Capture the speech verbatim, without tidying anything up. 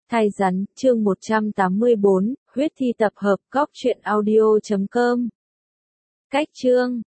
Thai rắn, chương một trăm tám mươi bốn, huyết thi tập hợp, cóc truyện audio chấm com. Cách chương